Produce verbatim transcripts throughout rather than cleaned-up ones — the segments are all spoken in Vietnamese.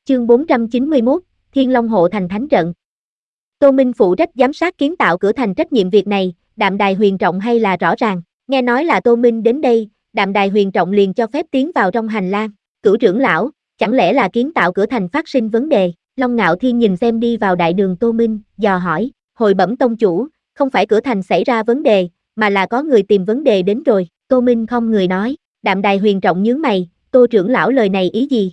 Chương bốn trăm chín mươi mốt, Thiên Long Hộ Thành Thánh Trận. Tô Minh phụ trách giám sát kiến tạo cửa thành, trách nhiệm việc này, Đạm Đài Huyền Trọng hay là rõ ràng. Nghe nói là Tô Minh đến đây, Đạm Đài Huyền Trọng liền cho phép tiến vào trong hành lang. Cửu trưởng lão, chẳng lẽ là kiến tạo cửa thành phát sinh vấn đề? Long Ngạo Thiên nhìn xem đi vào đại đường Tô Minh, dò hỏi. Hồi bẩm tông chủ, không phải cửa thành xảy ra vấn đề, mà là có người tìm vấn đề đến rồi. Tô Minh không người nói. Đạm Đài Huyền Trọng nhướng mày, Tô trưởng lão lời này ý gì?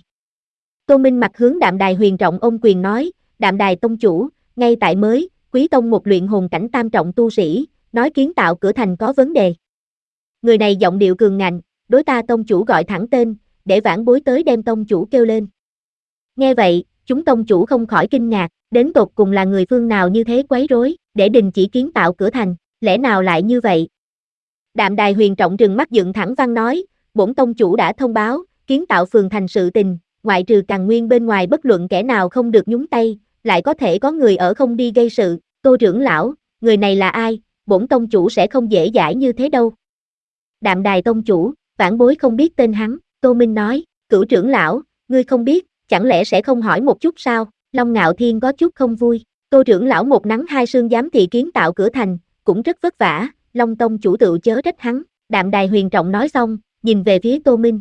Tô Minh mặt hướng Đạm Đài Huyền Trọng ôm quyền nói, Đạm Đài tông chủ, ngay tại mới, Quý tông một luyện hồn cảnh tam trọng tu sĩ, nói kiến tạo cửa thành có vấn đề. Người này giọng điệu cường ngạnh, đối ta tông chủ gọi thẳng tên, để vãn bối tới đem tông chủ kêu lên. Nghe vậy, chúng tông chủ không khỏi kinh ngạc, đến tột cùng là người phương nào như thế quấy rối, để đình chỉ kiến tạo cửa thành, lẽ nào lại như vậy? Đạm Đài Huyền Trọng trừng mắt dựng thẳng văn nói, bổn tông chủ đã thông báo, kiến tạo phường thành sự tình, ngoại trừ Càn Nguyên bên ngoài bất luận kẻ nào không được nhúng tay, lại có thể có người ở không đi gây sự. Tô trưởng lão, người này là ai? Bổn tông chủ sẽ không dễ dãi như thế đâu. Đạm Đài tông chủ, vãn bối không biết tên hắn. Tô Minh nói, Cửu trưởng lão, ngươi không biết, chẳng lẽ sẽ không hỏi một chút sao? Long Ngạo Thiên có chút không vui. Tô trưởng lão một nắng hai sương giám thị kiến tạo cửa thành, cũng rất vất vả, Long tông chủ tự chớ trách hắn. Đạm Đài Huyền Trọng nói xong, nhìn về phía Tô Minh.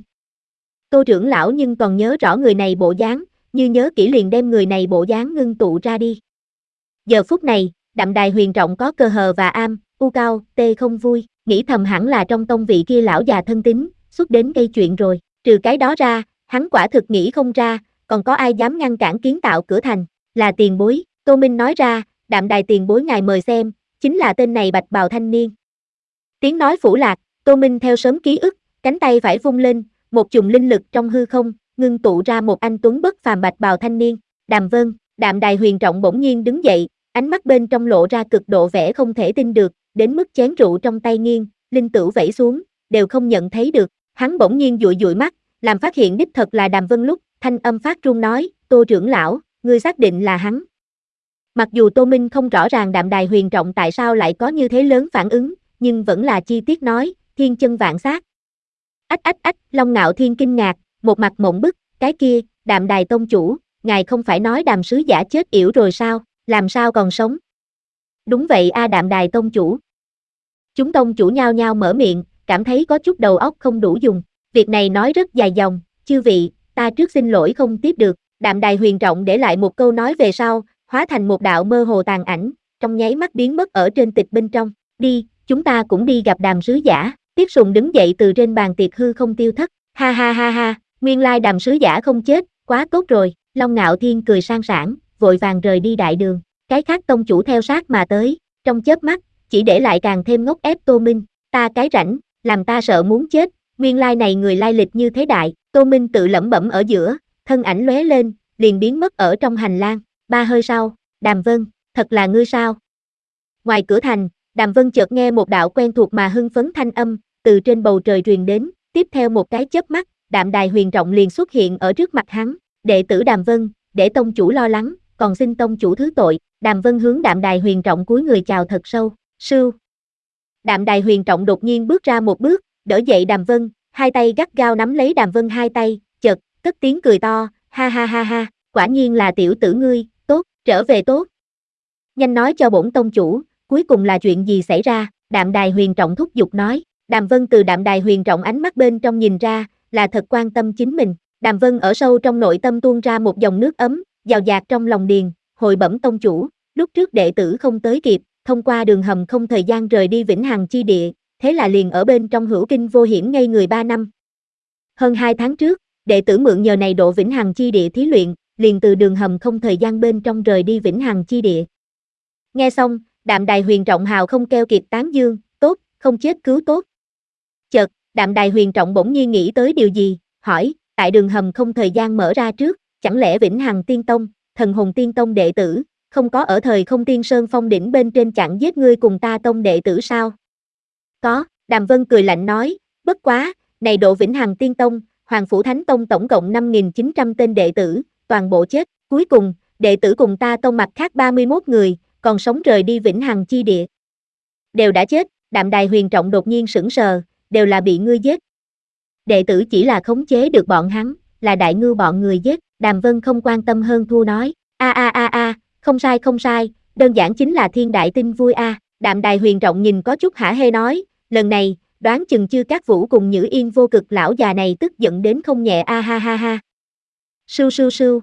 Tô trưởng lão nhưng còn nhớ rõ người này bộ dáng, như nhớ kỹ liền đem người này bộ dáng ngưng tụ ra đi. Giờ phút này, Đạm Đài Huyền Trọng có cơ hờ và am, u cao, tê không vui, nghĩ thầm hẳn là trong tông vị kia lão già thân tín, xuất đến gây chuyện rồi. Trừ cái đó ra, hắn quả thực nghĩ không ra, còn có ai dám ngăn cản kiến tạo cửa thành, là tiền bối. Tô Minh nói ra, Đạm Đài tiền bối ngài mời xem, chính là tên này bạch bào thanh niên. Tiếng nói phủ lạc, Tô Minh theo sớm ký ức, cánh tay phải vung lên, một chùm linh lực trong hư không, ngưng tụ ra một anh tuấn bất phàm bạch bào thanh niên. Đàm Vân, Đạm Đài Huyền Trọng bỗng nhiên đứng dậy, ánh mắt bên trong lộ ra cực độ vẻ không thể tin được, đến mức chén rượu trong tay nghiêng, linh tửu vẩy xuống, đều không nhận thấy được. Hắn bỗng nhiên dụi dụi mắt, làm phát hiện đích thật là Đàm Vân lúc, thanh âm phát run nói, Tô trưởng lão, ngươi xác định là hắn. Mặc dù Tô Minh không rõ ràng Đạm Đài Huyền Trọng tại sao lại có như thế lớn phản ứng, nhưng vẫn là chi tiết nói, thiên chân vạn sát. Ách ách ách, Long Ngạo Thiên kinh ngạc, một mặt mộng bức, cái kia, Đạm Đài tông chủ, ngài không phải nói Đàm sứ giả chết yểu rồi sao, làm sao còn sống? Đúng vậy a Đạm Đài tông chủ. Chúng tông chủ nhao nhao mở miệng, cảm thấy có chút đầu óc không đủ dùng, việc này nói rất dài dòng, chư vị, ta trước xin lỗi không tiếp được. Đạm Đài Huyền Trọng để lại một câu nói về sau, hóa thành một đạo mơ hồ tàn ảnh, trong nháy mắt biến mất ở trên tịch bên trong. Đi, chúng ta cũng đi gặp Đàm sứ giả. Tiếp Sùng đứng dậy từ trên bàn tiệc hư không tiêu thất. Ha ha ha ha, nguyên lai Đàm sứ giả không chết, quá tốt rồi. Long Ngạo Thiên cười sang sảng, vội vàng rời đi đại đường. Cái khác tông chủ theo sát mà tới, trong chớp mắt, chỉ để lại càng thêm ngốc ép Tô Minh. Ta cái rảnh, làm ta sợ muốn chết, nguyên lai này người lai lịch như thế đại. Tô Minh tự lẩm bẩm ở giữa, thân ảnh lóe lên, liền biến mất ở trong hành lang. Ba hơi sau, Đàm Vân, thật là ngươi sao? Ngoài cửa thành, Đàm Vân chợt nghe một đạo quen thuộc mà hưng phấn thanh âm, từ trên bầu trời truyền đến, tiếp theo một cái chớp mắt, Đạm Đài Huyền Trọng liền xuất hiện ở trước mặt hắn. Đệ tử Đàm Vân, để tông chủ lo lắng, còn xin tông chủ thứ tội. Đàm Vân hướng Đạm Đài Huyền Trọng cúi người chào thật sâu. Sưu. Đạm Đài Huyền Trọng đột nhiên bước ra một bước, đỡ dậy Đàm Vân, hai tay gắt gao nắm lấy Đàm Vân hai tay, chợt cất tiếng cười to, ha ha ha ha, quả nhiên là tiểu tử ngươi, tốt, trở về tốt. Nhanh nói cho bổn tông chủ, cuối cùng là chuyện gì xảy ra? Đạm Đài Huyền Trọng thúc giục nói. Đàm Vân từ Đạm Đài Huyền Trọng ánh mắt bên trong nhìn ra, là thật quan tâm chính mình. Đàm Vân ở sâu trong nội tâm tuôn ra một dòng nước ấm, dào dạt trong lòng điền, hồi bẩm tông chủ, lúc trước đệ tử không tới kịp, thông qua đường hầm không thời gian rời đi Vĩnh Hằng chi địa, thế là liền ở bên trong hữu kinh vô hiểm ngây người ba năm. Hơn hai tháng trước, đệ tử mượn nhờ này độ Vĩnh Hằng chi địa thí luyện, liền từ đường hầm không thời gian bên trong rời đi Vĩnh Hằng chi địa. Nghe xong, Đạm Đài Huyền Trọng hào không keo kiệt tán dương, tốt, không chết cứu tốt. Chợt, Đạm Đài Huyền Trọng bỗng nhiên nghĩ tới điều gì, hỏi, tại đường hầm không thời gian mở ra trước, chẳng lẽ Vĩnh Hằng Tiên Tông, Thần Hồn Tiên Tông đệ tử, không có ở thời không Tiên Sơn phong đỉnh bên trên chặn giết ngươi cùng ta tông đệ tử sao? Có, Đàm Vân cười lạnh nói, bất quá, này độ Vĩnh Hằng Tiên Tông, Hoàng Phủ Thánh Tông tổng cộng năm nghìn chín trăm tên đệ tử, toàn bộ chết, cuối cùng, đệ tử cùng ta tông mặt khác ba mươi mốt người, còn sống rời đi Vĩnh Hằng chi địa. Đều đã chết. Đạm Đài Huyền Trọng đột nhiên sững sờ, đều là bị ngươi giết. Đệ tử chỉ là khống chế được bọn hắn, là đại ngưu bọn người giết, Đàm Vân không quan tâm hơn thua nói, a a a a, không sai không sai, đơn giản chính là thiên đại tin vui a. À. Đạm Đài Huyền Trọng nhìn có chút hả hê nói, lần này, đoán chừng Chư Cát Vũ cùng Nhữ Yên vô cực lão già này tức giận đến không nhẹ a ha ha ha. Sưu sưu sưu.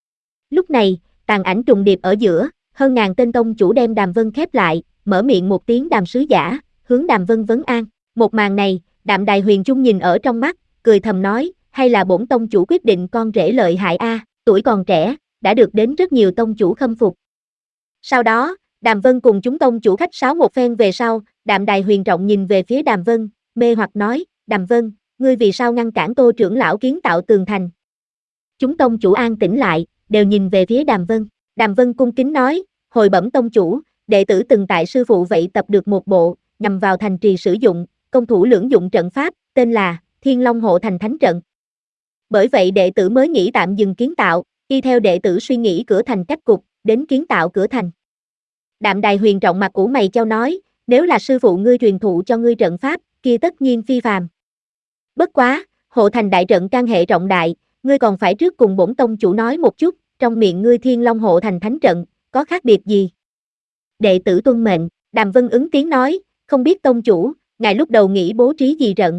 Lúc này, tàn ảnh trùng điệp ở giữa, hơn ngàn tên tông chủ đem Đàm Vân khép lại, mở miệng một tiếng Đàm sứ giả, hướng Đàm Vân vấn an. Một màn này, Đạm Đài Huyền Trung nhìn ở trong mắt, cười thầm nói, hay là bổn tông chủ quyết định con rể lợi hại a, tuổi còn trẻ, đã được đến rất nhiều tông chủ khâm phục. Sau đó, Đàm Vân cùng chúng tông chủ khách sáo một phen về sau, Đạm Đài Huyền Trọng nhìn về phía Đàm Vân, mê hoặc nói, Đàm Vân, ngươi vì sao ngăn cản Tô trưởng lão kiến tạo tường thành? Chúng tông chủ an tĩnh lại, đều nhìn về phía Đàm Vân. Đàm Vân cung kính nói, hồi bẩm tông chủ, đệ tử từng tại sư phụ vậy tập được một bộ, nhằm vào thành trì sử dụng, công thủ lưỡng dụng trận pháp, tên là Thiên Long Hộ Thành Thánh Trận. Bởi vậy đệ tử mới nghĩ tạm dừng kiến tạo, y theo đệ tử suy nghĩ cửa thành cách cục, đến kiến tạo cửa thành. Đạm Đài Huyền Trọng mặt ủ mày chau nói, nếu là sư phụ ngươi truyền thụ cho ngươi trận pháp, kia tất nhiên phi phàm. Bất quá, hộ thành đại trận can hệ trọng đại, ngươi còn phải trước cùng bổn tông chủ nói một chút, trong miệng ngươi Thiên Long Hộ Thành Thánh Trận, có khác biệt gì? Đệ tử tuân mệnh, Đàm Vân ứng tiếng nói, không biết tông chủ, ngài lúc đầu nghĩ bố trí gì trận?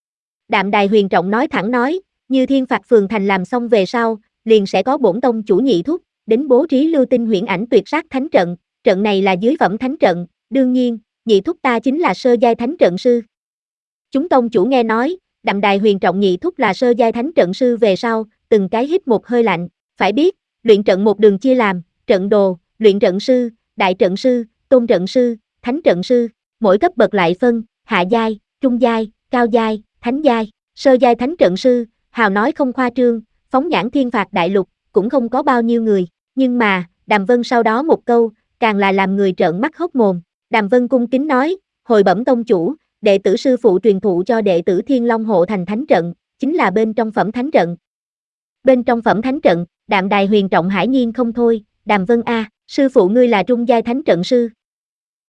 Đạm Đài Huyền Trọng nói thẳng nói, như Thiên Phạt Phường Thành làm xong về sau, liền sẽ có bổn tông chủ nhị thúc, đến bố trí Lưu Tinh Huyễn Ảnh Tuyệt Sát Thánh Trận, trận này là dưới phẩm thánh trận, đương nhiên, nhị thúc ta chính là sơ giai thánh trận sư. Chúng tông chủ nghe nói, Đạm Đài Huyền Trọng nhị thúc là sơ giai thánh trận sư về sau, từng cái hít một hơi lạnh, phải biết, luyện trận một đường chia làm, trận đồ, luyện trận sư, đại trận sư, tôn trận sư, thánh trận sư, mỗi cấp bậc lại phân, hạ giai, trung giai, cao giai, thánh giai, sơ giai thánh trận sư, hào nói không khoa trương, phóng nhãn thiên phạt đại lục, cũng không có bao nhiêu người, nhưng mà, Đàm Vân sau đó một câu, càng là làm người trợn mắt hốc mồm. Đàm Vân cung kính nói, hồi bẩm tông chủ, đệ tử sư phụ truyền thụ cho đệ tử Thiên Long Hộ Thành Thánh Trận, chính là bên trong phẩm thánh trận. Bên trong phẩm thánh trận, Đạm Đài Huyền Trọng hải nhiên không thôi, Đàm Vân a, sư phụ ngươi là trung giai thánh trận sư.